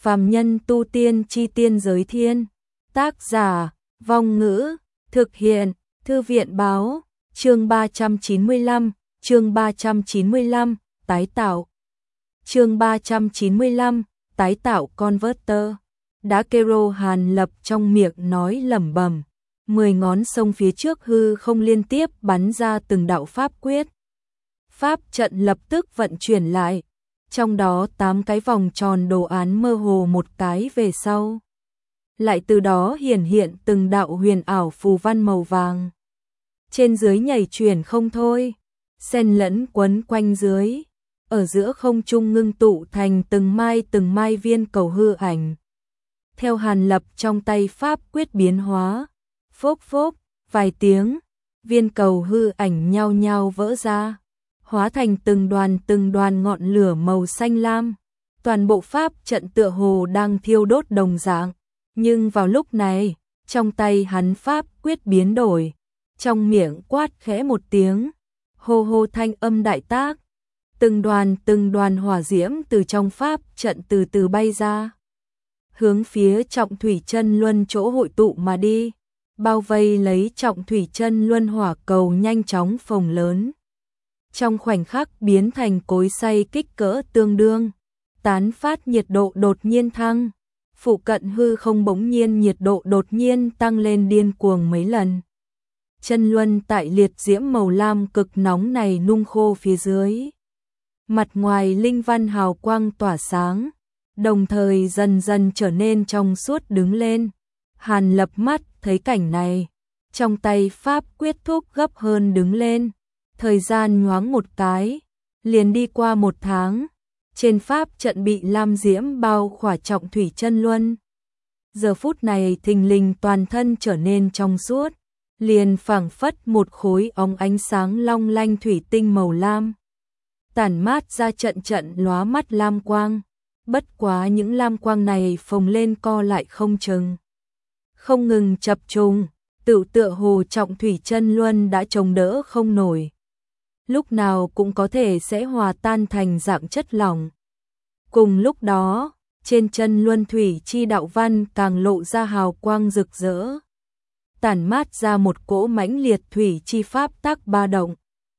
Phàm nhân tu tiên chi tiên giới thiên. Tác giả, Vong Ngữ, thực hiện, Thư viện báo, chương 395, tái tạo. Chương 395, tái tạo converter. Đã kêu Hàn Lập trong miệng nói lẩm bẩm, 10 ngón sông phía trước hư không liên tiếp bắn ra từng đạo pháp quyết. Pháp trận lập tức vận chuyển lại, trong đó 8 cái vòng tròn đồ án mơ hồ một cái về sau. Lại từ đó hiển hiện từng đạo huyền ảo phù văn màu vàng. Trên dưới nhảy chuyển không thôi, xen lẫn quấn quanh dưới, ở giữa không trung ngưng tụ thành từng mai viên cầu hư ảnh. Theo Hàn Lập trong tay pháp quyết biến hóa, phốc phốc, vài tiếng, viên cầu hư ảnh nhao nhao vỡ ra, hóa thành từng đoàn ngọn lửa màu xanh lam. Toàn bộ pháp trận tựa hồ đang thiêu đốt đồng dạng, nhưng vào lúc này, trong tay hắn pháp quyết biến đổi, trong miệng quát khẽ một tiếng, hô hô thanh âm đại tác, từng đoàn hỏa diễm từ trong pháp trận từ từ bay ra, hướng phía Trọng Thủy Chân Luân chỗ hội tụ mà đi, bao vây lấy Trọng Thủy Chân Luân hỏa cầu nhanh chóng phồng lớn. Trong khoảnh khắc biến thành cối xay kích cỡ tương đương, tán phát nhiệt độ đột nhiên thăng, phụ cận hư không bỗng nhiên nhiệt độ đột nhiên tăng lên điên cuồng mấy lần. Chân luân tại liệt diễm màu lam cực nóng này nung khô phía dưới. Mặt ngoài linh văn hào quang tỏa sáng, đồng thời dần dần trở nên trong suốt đứng lên. Hàn Lập mắt thấy cảnh này, trong tay pháp quyết thúc gấp hơn đứng lên. Thời gian nhoáng một cái, liền đi qua 1 tháng, trên pháp trận bị lam diễm bao khỏa Trọng Thủy Chân Luân. Giờ phút này thình lình toàn thân trở nên trong suốt, liền phảng phất một khối óng ánh sáng long lanh thủy tinh màu lam. Tản mát ra trận lóa mắt lam quang, bất quá những lam quang này phồng lên co lại không chừng. Không ngừng chập trùng, tựa hồ Trọng Thủy Chân Luân đã chống đỡ không nổi. Lúc nào cũng có thể sẽ hòa tan thành dạng chất lỏng. Cùng lúc đó, trên chân luân thủy chi đạo văn càng lộ ra hào quang rực rỡ, tản mát ra một cỗ mãnh liệt thủy chi pháp tác ba động.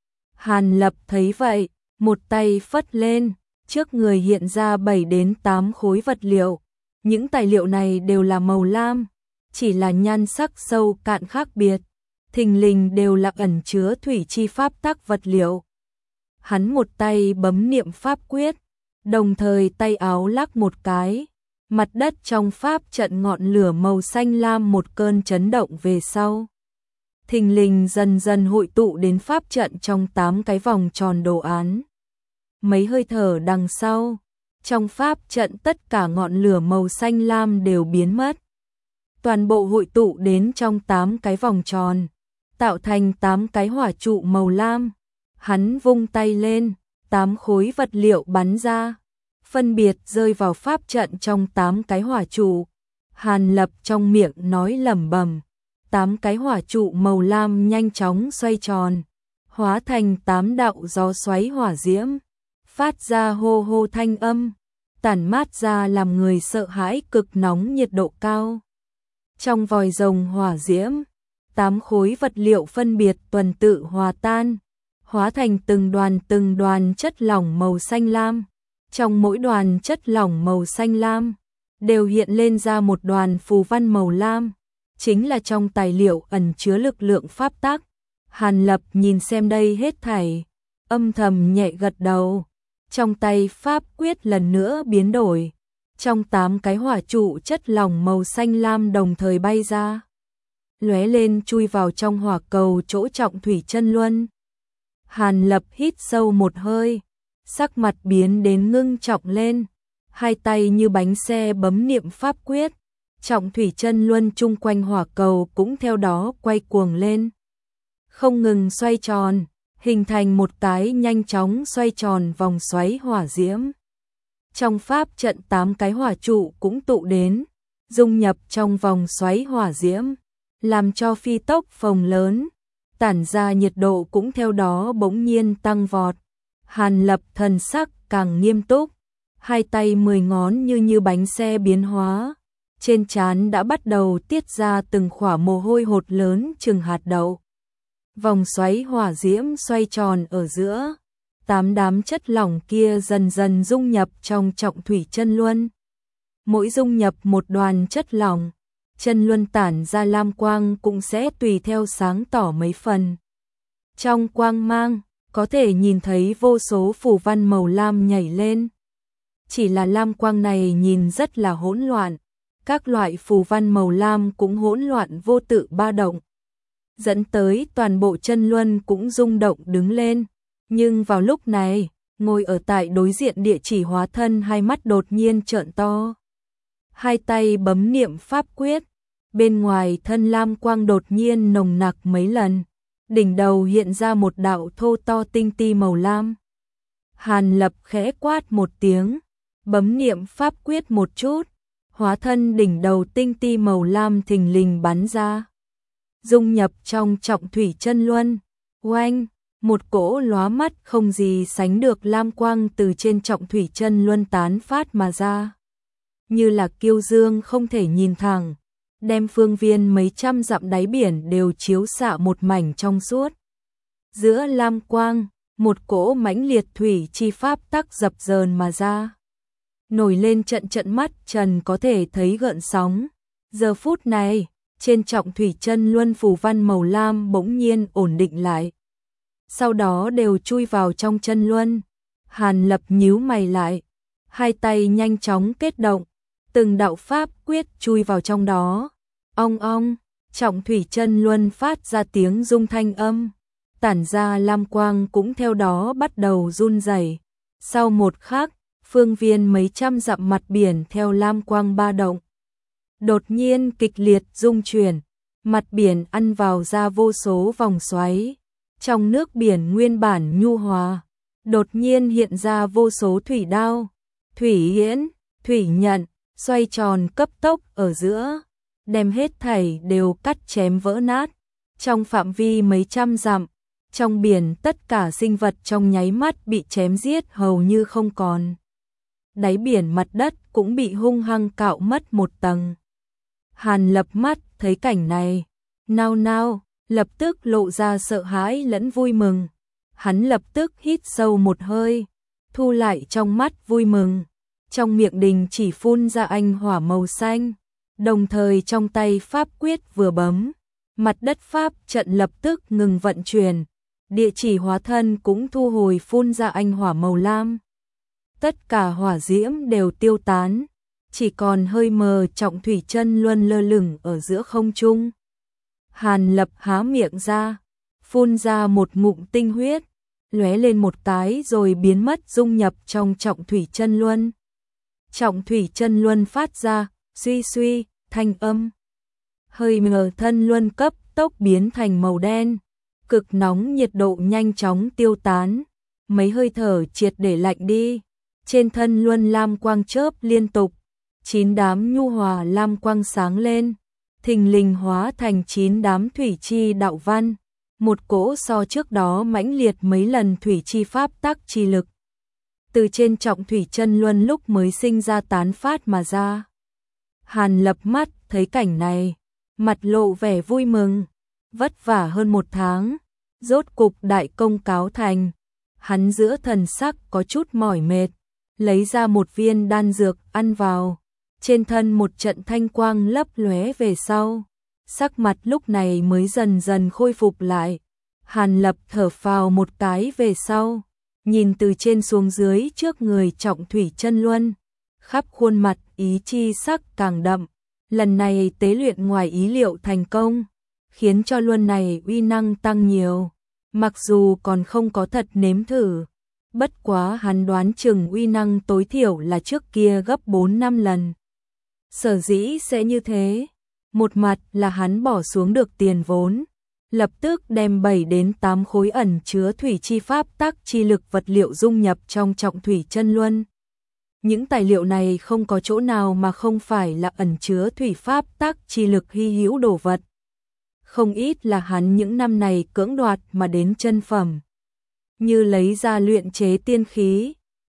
Hàn Lập thấy vậy, một tay phất lên, trước người hiện ra 7 đến 8 khối vật liệu. Những tài liệu này đều là màu lam, chỉ là nhan sắc sâu cạn khác biệt, thình lình đều là ẩn chứa thủy chi pháp tác vật liệu. Hắn một tay bấm niệm pháp quyết, đồng thời tay áo lắc một cái, mặt đất trong pháp trận ngọn lửa màu xanh lam một cơn chấn động về sau. Thình lình dần dần hội tụ đến pháp trận trong 8 cái vòng tròn đồ án. Mấy hơi thở đằng sau, trong pháp trận tất cả ngọn lửa màu xanh lam đều biến mất. Toàn bộ hội tụ đến trong 8 cái vòng tròn, tạo thành 8 cái hỏa trụ màu lam. Hắn vung tay lên, 8 khối vật liệu bắn ra, phân biệt rơi vào pháp trận trong 8 cái hỏa trụ. Hàn Lập trong miệng nói lẩm bẩm, 8 cái hỏa trụ màu lam nhanh chóng xoay tròn, hóa thành 8 đạo gió xoáy hỏa diễm, phát ra hô hô thanh âm, tản mát ra làm người sợ hãi cực nóng nhiệt độ cao. Trong vòi rồng hỏa diễm, 8 khối vật liệu phân biệt tuần tự hòa tan, hóa thành từng đoàn chất lỏng màu xanh lam. Trong mỗi đoàn chất lỏng màu xanh lam, đều hiện lên ra một đoàn phù văn màu lam, chính là trong tài liệu ẩn chứa lực lượng pháp tắc. Hàn Lập nhìn xem đây hết thảy, âm thầm nhẹ gật đầu, trong tay pháp quyết lần nữa biến đổi. Trong 8 cái hỏa trụ chất lỏng màu xanh lam đồng thời bay ra, lóe lên chui vào trong hỏa cầu chỗ Trọng Thủy Chân Luân. Hàn Lập hít sâu một hơi, sắc mặt biến đến ngưng trọng lên, hai tay như bánh xe bấm niệm pháp quyết, Trọng Thủy Chân Luân chung quanh hỏa cầu cũng theo đó quay cuồng lên, không ngừng xoay tròn, hình thành một cái nhanh chóng xoay tròn vòng xoáy hỏa diễm. Trong pháp trận 8 cái hỏa trụ cũng tụ đến, dung nhập trong vòng xoáy hỏa diễm, làm cho phi tốc phồng lớn, tản ra nhiệt độ cũng theo đó bỗng nhiên tăng vọt. Hàn Lập thần sắc càng nghiêm túc, Hai tay 10 ngón như bánh xe biến hóa, trên trán đã bắt đầu tiết ra từng khỏa mồ hôi hột lớn chừng hạt đậu. Vòng xoáy hỏa diễm xoay tròn ở giữa, 8 đám chất lỏng kia dần dần dung nhập trong Trọng Thủy Chân Luân. Mỗi dung nhập một đoàn chất lỏng, chân luân tản ra lam quang cũng sẽ tùy theo sáng tỏ mấy phần. Trong quang mang, có thể nhìn thấy vô số phù văn màu lam nhảy lên. Chỉ là lam quang này nhìn rất là hỗn loạn, các loại phù văn màu lam cũng hỗn loạn vô tự ba động, dẫn tới toàn bộ chân luân cũng rung động đứng lên. Nhưng vào lúc này, ngồi ở tại đối diện Địa Chỉ Hóa Thân hai mắt đột nhiên trợn to. Hai tay bấm niệm pháp quyết, bên ngoài thân lam quang đột nhiên nồng nặc mấy lần, đỉnh đầu hiện ra một đạo thô to tinh ti màu lam. Hàn Lập khẽ quát một tiếng, bấm niệm pháp quyết một chút, hóa thân đỉnh đầu tinh ti màu lam thình lình bắn ra, dung nhập trong Trọng Thủy Chân Luân. Oanh, một cỗ lóa mắt không gì sánh được lam quang từ trên Trọng Thủy Chân Luân tán phát mà ra, như là kiêu dương không thể nhìn thẳng, đem phương viên mấy trăm dặm đáy biển đều chiếu xạ một mảnh trong suốt. Giữa lam quang, một cỗ mãnh liệt thủy chi pháp tắc dập dờn mà ra, nổi lên trận trận mắt trần có thể thấy gợn sóng. Giờ phút này, trên Trọng Thủy Chân Luân phù văn màu lam bỗng nhiên ổn định lại, sau đó đều chui vào trong chân luân. Hàn Lập nhíu mày lại, hai tay nhanh chóng kết động, từng đạo pháp quyết chui vào trong đó. Ong ong, Trọng Thủy Chân Luân phát ra tiếng rung thanh âm, tản ra lam quang cũng theo đó bắt đầu run rẩy. Sau một khắc, phương viên mấy trăm dặm mặt biển theo lam quang ba động, đột nhiên kịch liệt rung chuyển, mặt biển ăn vào ra vô số vòng xoáy. Trong nước biển nguyên bản nhu hòa, đột nhiên hiện ra vô số thủy đao, thủy yễn, thủy nhận, xoay tròn cấp tốc ở giữa, đem hết thảy đều cắt chém vỡ nát. Trong phạm vi mấy trăm dặm, trong biển tất cả sinh vật trong nháy mắt bị chém giết hầu như không còn. Đáy biển mặt đất cũng bị hung hăng cạo mất một tầng. Hàn Lập mắt thấy cảnh này, nao nao, lập tức lộ ra sợ hãi lẫn vui mừng. Hắn lập tức hít sâu một hơi, thu lại trong mắt vui mừng, trong miệng đình chỉ phun ra anh hỏa màu xanh, đồng thời trong tay pháp quyết vừa bấm, mặt đất pháp trận lập tức ngừng vận chuyển, Địa Chỉ Hóa Thân cũng thu hồi phun ra anh hỏa màu lam. Tất cả hỏa diễm đều tiêu tán, chỉ còn hơi mờ Trọng Thủy Chân Luân lơ lửng ở giữa không trung. Hàn Lập há miệng ra, phun ra một ngụm tinh huyết, lóe lên một cái rồi biến mất dung nhập trong Trọng Thủy Chân Luân. Trọng Thủy Chân Luân phát ra suy suy thanh âm, hơi mờ thân luân cấp tốc biến thành màu đen, cực nóng nhiệt độ nhanh chóng tiêu tán, mấy hơi thở triệt để lạnh đi. Trên thân luân lam quang chớp liên tục, 9 đám nhu hòa lam quang sáng lên, thình lình hóa thành 9 đám thủy chi đạo văn, một cỗ so trước đó mãnh liệt mấy lần thủy chi pháp tắc chi lực, từ trên Trọng Thủy Chân Luân lúc mới sinh ra tán phát mà ra. Hàn Lập mắt thấy cảnh này, mặt lộ vẻ vui mừng, vất vả hơn 1 tháng, rốt cục đại công cáo thành. Hắn giữa thần sắc có chút mỏi mệt, lấy ra một viên đan dược ăn vào, trên thân một trận thanh quang lấp lóe về sau, sắc mặt lúc này mới dần dần khôi phục lại. Hàn Lập thở phào một cái về sau, nhìn từ trên xuống dưới trước người Trọng Thủy Chân Luân, khắp khuôn mặt ý chi sắc càng đậm. Lần này tế luyện ngoài ý liệu thành công, khiến cho luân này uy năng tăng nhiều, mặc dù còn không có thật nếm thử. Bất quá hắn đoán chừng uy năng tối thiểu là trước kia gấp 4-5 lần. Sở dĩ sẽ như thế, một mặt là hắn bỏ xuống được tiền vốn, lập tức đem 7 đến 8 khối ẩn chứa thủy chi pháp tắc chi lực vật liệu dung nhập trong Trọng Thủy Chân Luân. Những tài liệu này không có chỗ nào mà không phải là ẩn chứa thủy pháp tắc chi lực hy hữu đồ vật. Không ít là hắn những năm này cưỡng đoạt mà đến chân phẩm, như lấy ra luyện chế tiên khí,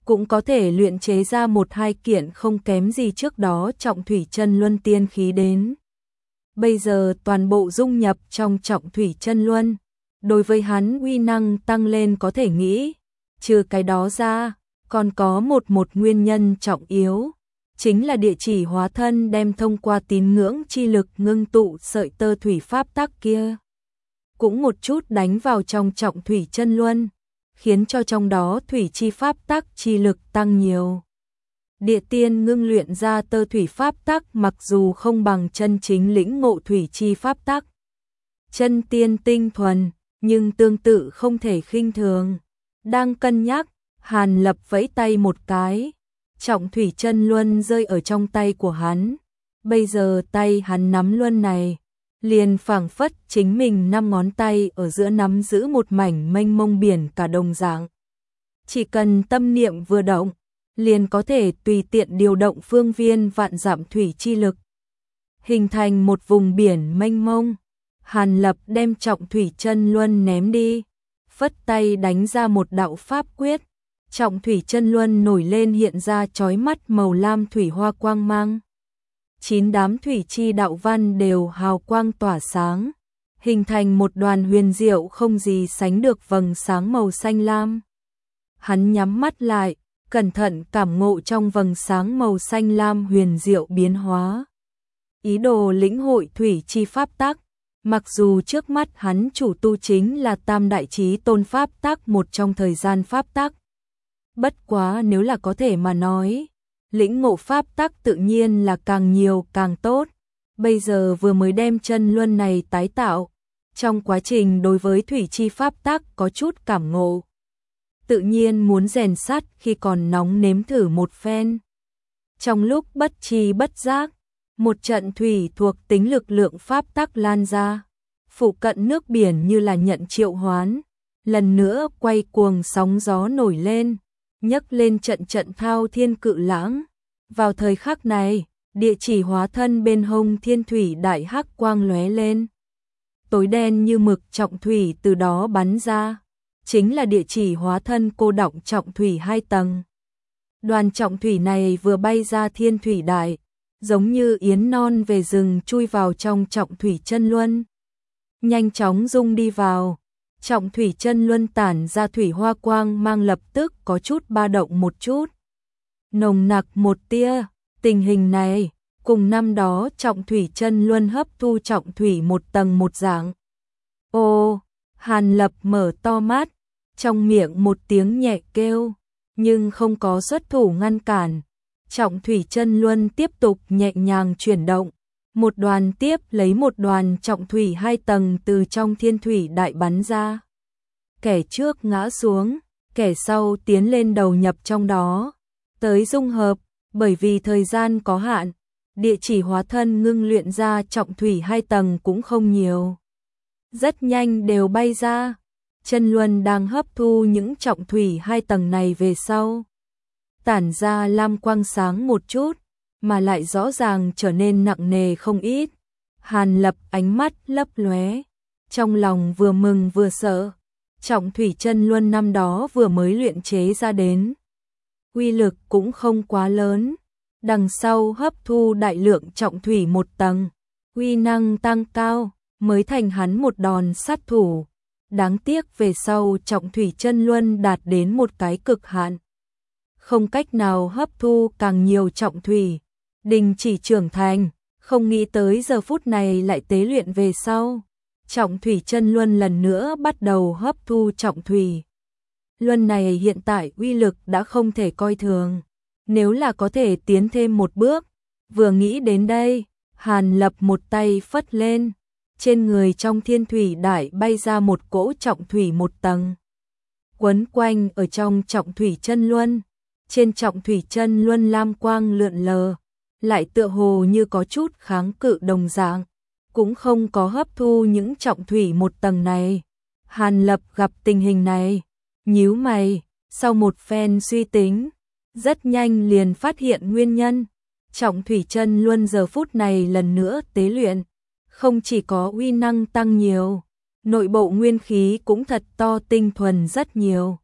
cũng có thể luyện chế ra một hai kiện không kém gì trước đó Trọng Thủy Chân Luân tiên khí đến. Bây giờ toàn bộ dung nhập trong Trọng Thủy Chân Luân, đối với hắn uy năng tăng lên có thể nghĩ. Trừ cái đó ra, còn có một nguyên nhân trọng yếu, chính là địa chỉ hóa thân đem thông qua tín ngưỡng chi lực ngưng tụ sợi tơ thủy pháp tắc kia. Cũng một chút đánh vào trong Trọng Thủy Chân Luân, khiến cho trong đó thủy chi pháp tắc chi lực tăng nhiều. Địa tiên ngưng luyện ra tơ thủy pháp tắc mặc dù không bằng chân chính lĩnh ngộ thủy chi pháp tắc. Chân tiên tinh thuần, nhưng tương tự không thể khinh thường. Đang cân nhắc, Hàn Lập vẫy tay một cái, Trọng Thủy Chân Luân rơi ở trong tay của hắn. Bây giờ tay hắn nắm luân này, liền phảng phất chính mình 5 ngón tay ở giữa nắm giữ một mảnh mênh mông biển cả đồng dạng. Chỉ cần tâm niệm vừa động, liền có thể tùy tiện điều động phương viên vạn dặm thủy chi lực, hình thành một vùng biển mênh mông. Hàn Lập đem Trọng Thủy Chân Luân ném đi, phất tay đánh ra một đạo pháp quyết. Trọng Thủy Chân Luân nổi lên hiện ra chói mắt màu lam thủy hoa quang mang. 9 đám thủy chi đạo văn đều hào quang tỏa sáng, hình thành một đoàn huyền diệu không gì sánh được vầng sáng màu xanh lam. Hắn nhắm mắt lại, cẩn thận cảm ngộ trong vầng sáng màu xanh lam huyền diệu biến hóa. Ý đồ lĩnh hội thủy chi pháp tắc, mặc dù trước mắt hắn chủ tu chính là Tam Đại Chí Tôn pháp tắc một trong thời gian pháp tắc. Bất quá nếu là có thể mà nói, lĩnh ngộ pháp tắc tự nhiên là càng nhiều càng tốt. Bây giờ vừa mới đem chân luân này tái tạo, trong quá trình đối với thủy chi pháp tắc có chút cảm ngộ. Tự nhiên muốn rèn sắt khi còn nóng nếm thử một phen. Trong lúc bất tri bất giác, một trận thủy thuộc tính lực lượng pháp tắc lan ra, phụ cận nước biển như là nhận triệu hoán, lần nữa quay cuồng sóng gió nổi lên, nhấc lên trận trận thao thiên cự lãng. Vào thời khắc này, địa chỉ hóa thân bên hông thiên thủy đại hắc quang lóe lên. Tối đen như mực trọng thủy từ đó bắn ra, chính là địa chỉ hóa thân cô đọng trọng thủy 2 tầng. Đoàn trọng thủy này vừa bay ra thiên thủy đại, giống như yến non về rừng chui vào trong Trọng Thủy Chân Luân. Nhanh chóng dung đi vào, Trọng Thủy Chân Luân tản ra thủy hoa quang mang lập tức có chút ba động một chút. Nồng nặc một tia, tình hình này, cùng năm đó Trọng Thủy Chân Luân hấp thu trọng thủy một tầng một dạng. Ô, Hàn Lập mở to mắt, trong miệng một tiếng nhẹ kêu, nhưng không có xuất thủ ngăn cản. Trọng Thủy Chân Luân tiếp tục nhẹ nhàng chuyển động, một đoàn tiếp lấy một đoàn trọng thủy 2 tầng từ trong thiên thủy đại bắn ra. Kẻ trước ngã xuống, kẻ sau tiến lên đầu nhập trong đó, tới dung hợp, bởi vì thời gian có hạn, địa chỉ hóa thân ngưng luyện ra trọng thủy 2 tầng cũng không nhiều. Rất nhanh đều bay ra, Chân Luân đang hấp thu những trọng thủy 2 tầng này về sau. Tản ra lam quang sáng một chút, mà lại rõ ràng trở nên nặng nề không ít. Hàn Lập ánh mắt lấp lóe, trong lòng vừa mừng vừa sợ. Trọng Thủy Chân Luân năm đó vừa mới luyện chế ra đến, uy lực cũng không quá lớn. Đằng sau hấp thu đại lượng trọng thủy 1 tầng, uy năng tăng cao, mới thành hắn một đòn sát thủ. Đáng tiếc về sau Trọng Thủy Chân Luân đạt đến một cái cực hạn, không cách nào hấp thu càng nhiều trọng thủy, đình chỉ trưởng thành. Không nghĩ tới giờ phút này lại tế luyện về sau, Trọng Thủy Chân Luân lần nữa bắt đầu hấp thu trọng thủy. Luân này hiện tại uy lực đã không thể coi thường, nếu là có thể tiến thêm một bước. Vừa nghĩ đến đây, Hàn Lập một tay phất lên, trên người trong thiên thủy đại bay ra một cỗ trọng thủy 1 tầng, quấn quanh ở trong Trọng Thủy Chân Luân. Trên Trọng Thủy Chân Luân lam quang lượn lờ, lại tựa hồ như có chút kháng cự đồng dạng, cũng không có hấp thu những trọng thủy 1 tầng này. Hàn Lập gặp tình hình này, nhíu mày, sau một phen suy tính, rất nhanh liền phát hiện nguyên nhân. Trọng Thủy Chân Luân giờ phút này lần nữa tế luyện, không chỉ có uy năng tăng nhiều, nội bộ nguyên khí cũng thật to tinh thuần rất nhiều.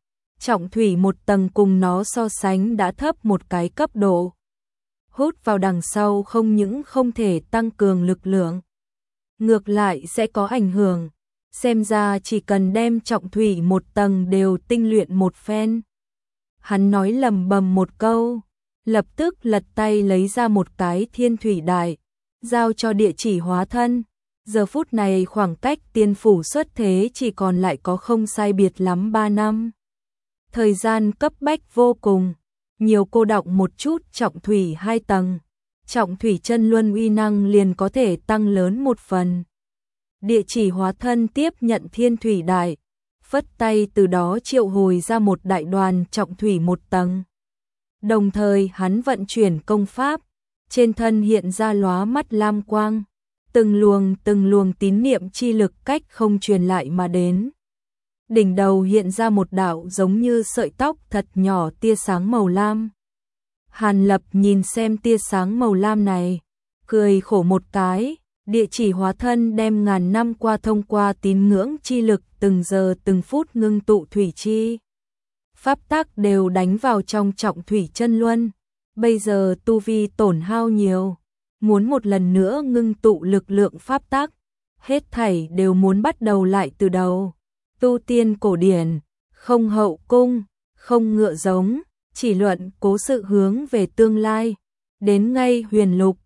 Trọng thủy một tầng cùng nó so sánh đã thấp một cái cấp độ. Hút vào đằng sau không những không thể tăng cường lực lượng, ngược lại sẽ có ảnh hưởng. Xem ra chỉ cần đem trọng thủy một tầng đều tinh luyện một phen. Hắn nói lầm bầm một câu, lập tức lật tay lấy ra một cái thiên thủy đại, giao cho địa chỉ hóa thân. Giờ phút này khoảng cách tiên phủ xuất thế chỉ còn lại có không sai biệt lắm 3 năm. Thời gian cấp bách vô cùng, nhiều cô đọng một chút trọng thủy 2 tầng, trọng thủy chân luân uy năng liền có thể tăng lớn một phần. Địa chỉ hóa thân tiếp nhận thiên thủy đại, phất tay từ đó triệu hồi ra một đại đoàn trọng thủy một tầng. Đồng thời hắn vận chuyển công pháp, trên thân hiện ra lóa mắt lam quang, từng luồng tín niệm chi lực cách không truyền lại mà đến. Đỉnh đầu hiện ra một đạo giống như sợi tóc thật nhỏ tia sáng màu lam. Hàn Lập nhìn xem tia sáng màu lam này, cười khổ một cái. Địa chỉ hóa thân đem ngàn năm qua thông qua tín ngưỡng chi lực từng giờ từng phút ngưng tụ thủy chi. Pháp tắc đều đánh vào trong trọng thủy chân luân. Bây giờ tu vi tổn hao nhiều, muốn một lần nữa ngưng tụ lực lượng pháp tắc, hết thảy đều muốn bắt đầu lại từ đầu. Tu tiên cổ điển, không hậu cung, không ngựa giống, chỉ luận cố sự hướng về tương lai. Đến ngay huyền lục,